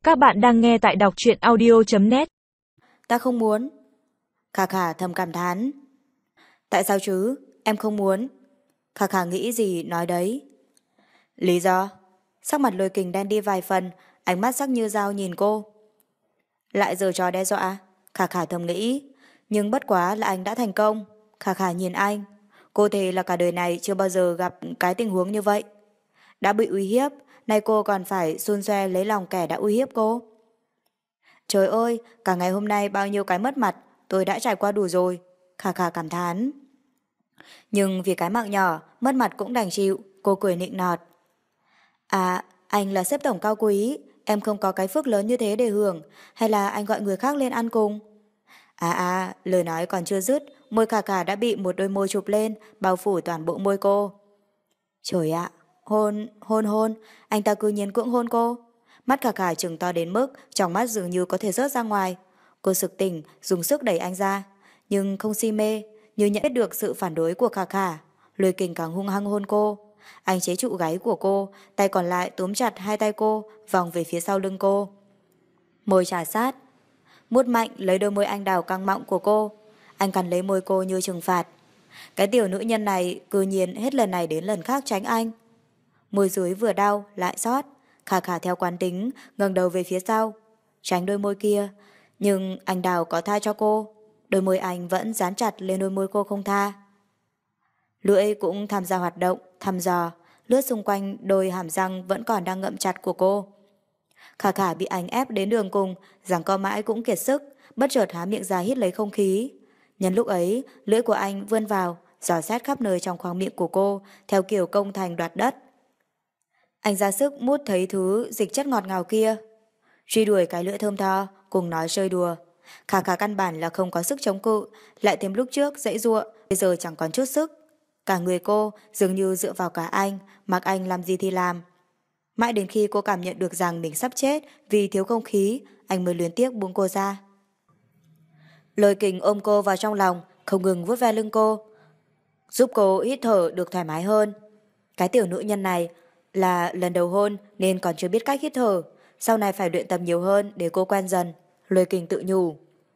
Các bạn đang nghe tại đọc truyện audio.net. Ta không muốn. Khả khả thầm cảm thán. Tại sao chứ? Em không muốn. Khả khả nghĩ gì nói đấy. Lý do? Sắc mặt Lôi Kình đen đi vài phần, ánh mắt sắc như dao nhìn cô. Lại giở trò đe dọa. Khả khả thầm nghĩ. Nhưng bất quá là anh đã thành công. Khả khả nhìn anh. Cô thề là cả đời này chưa bao giờ gặp cái tình huống như vậy. Đã bị uy hiếp, nay cô còn phải xun xoe lấy lòng kẻ đã uy hiếp cô. Trời ơi, cả ngày hôm nay bao nhiêu cái mất mặt, tôi đã trải qua đủ rồi. Khả khả cảm thán. Nhưng vì cái mạng nhỏ, mất mặt cũng đành chịu, cô cười nịnh nọt. À, anh là sếp tổng cao quý, em không có cái phước lớn như thế để hưởng, hay là anh gọi người khác lên ăn cùng? Lời nói còn chưa dứt, môi khả khả đã bị một đôi môi chụp lên, bao phủ toàn bộ môi cô. Trời ạ, hôn, anh ta cư nhiên cưỡng hôn cô. Mắt khả khả trừng to đến mức trong mắt dường như có thể rớt ra ngoài. Cô sực tỉnh, dùng sức đẩy anh ra, nhưng không si mê, như nhận biết được sự phản đối của khả khả. Lôi Kình càng hung hăng hôn cô. Anh chế trụ gáy của cô, tay còn lại túm chặt hai tay cô, vòng về phía sau lưng cô. Môi trà sát, mút mạnh lấy đôi môi anh đào căng mọng của cô. Anh cắn lấy môi cô như trừng phạt. Cái tiểu nữ nhân này cư nhiên hết lần này đến lần khác tránh anh. Môi dưới vừa đau lại xót. Khả khả theo quán tính ngẩng đầu về phía sau, tránh đôi môi kia. Nhưng anh đào có tha cho cô. Đôi môi anh vẫn dán chặt lên đôi môi cô không tha. Lưỡi cũng tham gia hoạt động thăm dò, lướt xung quanh đôi hàm răng vẫn còn đang ngậm chặt của cô. Khả khả bị anh ép đến đường cùng, giằng co mãi cũng kiệt sức, bất chợt há miệng ra hít lấy không khí. Nhân lúc ấy, lưỡi của anh vươn vào, dò xét khắp nơi trong khoang miệng của cô, theo kiểu công thành đoạt đất. Anh ra sức mút thấy thứ dịch chất ngọt ngào kia. Truy đuổi cái lưỡi thơm tho, cùng nói chơi đùa. Khả khả căn bản là không có sức chống cự, lại thêm lúc trước dãy giụa, bây giờ chẳng còn chút sức. Cả người cô dường như dựa vào cả anh, mặc anh làm gì thì làm. Mãi đến khi cô cảm nhận được rằng mình sắp chết vì thiếu không khí, anh mới luyến tiếc buông cô ra. Lôi Kình ôm cô vào trong lòng, không ngừng vuốt ve lưng cô, giúp cô hít thở được thoải mái hơn. Cái tiểu nữ nhân này là lần đầu hôn nên còn chưa biết cách hít thở, sau này phải luyện tập nhiều hơn để cô quen dần. Lôi Kình tự nhủ.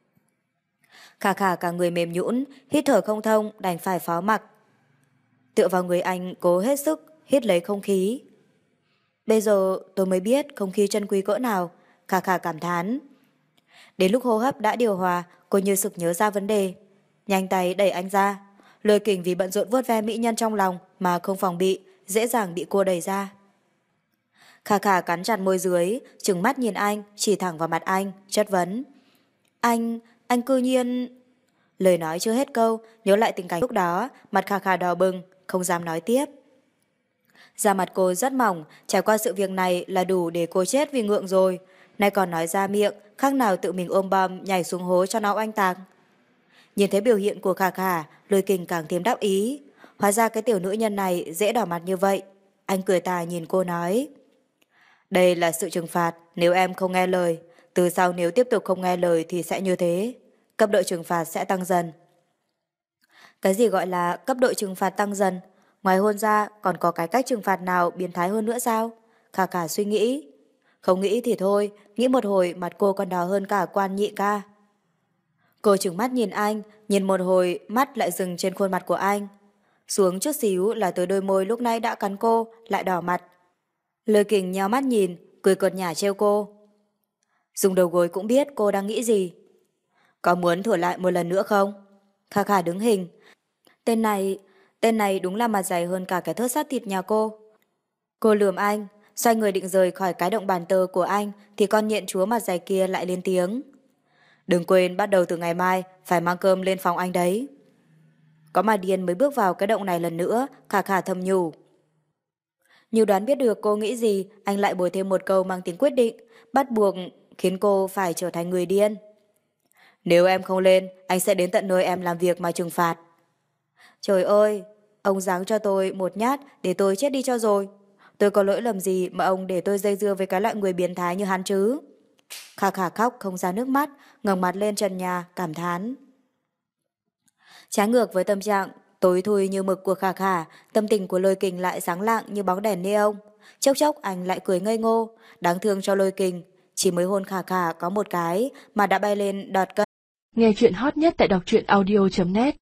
Khả khả cả người mềm nhũn, hít thở không thông, đành phải phó mặc. Tựa vào người anh cố hết sức hít lấy không khí. Bây giờ tôi mới biết không khí chân quý cỡ nào. Khả khả cảm thán. Đến lúc hô hấp đã điều hòa, cô như sực nhớ ra vấn đề, nhanh tay đẩy anh ra. Lôi Kình vì bận rộn vuốt ve mỹ nhân trong lòng mà không phòng bị, dễ dàng bị cô đẩy ra. Khả khả cắn chặt môi dưới, trừng mắt nhìn anh, chỉ thẳng vào mặt anh, chất vấn. Anh cư nhiên... Lời nói chưa hết câu, nhớ lại tình cảnh lúc đó, mặt khả khả đỏ bừng, không dám nói tiếp. Da mặt cô rất mỏng, trải qua sự việc này là đủ để cô chết vì ngượng rồi. Nay còn nói ra miệng, khác nào tự mình ôm bom nhảy xuống hố cho nó oanh tạc. Nhìn thấy biểu hiện của khả khả, Lôi Kình càng thêm đắc ý. Hóa ra cái tiểu nữ nhân này dễ đỏ mặt như vậy. Anh cười tà nhìn cô nói. Đây là sự trừng phạt nếu em không nghe lời. Từ sau nếu tiếp tục không nghe lời thì sẽ như thế. Cấp độ trừng phạt sẽ tăng dần. Cái gì gọi là cấp độ trừng phạt tăng dần? Ngoài hôn ra còn có cái cách trừng phạt nào biến thái hơn nữa sao? Khả khả suy nghĩ. Không nghĩ thì thôi, nghĩ một hồi mặt cô còn đỏ hơn cả quan nhị ca. Cô trừng mắt nhìn anh, nhìn một hồi mắt lại dừng trên khuôn mặt của anh. Xuống chút xíu là tới đôi môi lúc nãy đã cắn cô, lại đỏ mặt. Lôi Kình nheo mắt nhìn, cười cợt nhả trêu cô. Dùng đầu gối cũng biết cô đang nghĩ gì. Có muốn thử lại một lần nữa không? Khả khả đứng hình. Tên này đúng là mặt dày hơn cả cái thớt sát thịt nhà cô. Cô lườm anh, xoay người định rời khỏi cái động bàn tơ của anh thì con nhện chúa mặt dày kia lại lên tiếng. Đừng quên bắt đầu từ ngày mai phải mang cơm lên phòng anh đấy. Có mà điên mới bước vào cái động này lần nữa, khả khả thầm nhủ. Như đoán biết được cô nghĩ gì, anh lại bồi thêm một câu mang tính quyết định, bắt buộc khiến cô phải trở thành người điên. Nếu em không lên, anh sẽ đến tận nơi em làm việc mà trừng phạt. Trời ơi, ông giáng cho tôi một nhát để tôi chết đi cho rồi. Tôi có lỗi lầm gì mà ông để tôi dây dưa với cái loại người biến thái như hắn chứ? Khả khả khóc không ra nước mắt, ngẩng mặt lên trần nhà, cảm thán. Trái ngược với tâm trạng tối thui như mực của khả khả, tâm tình của Lôi Kình lại sáng lạng như bóng đèn neon. Chốc chốc anh lại cười ngây ngô, đáng thương cho Lôi Kình. chỉ mới hôn Khả Khả có một cái mà đã bay lên đọt cân. Nghe chuyện hot nhất tại đọc truyện audio.net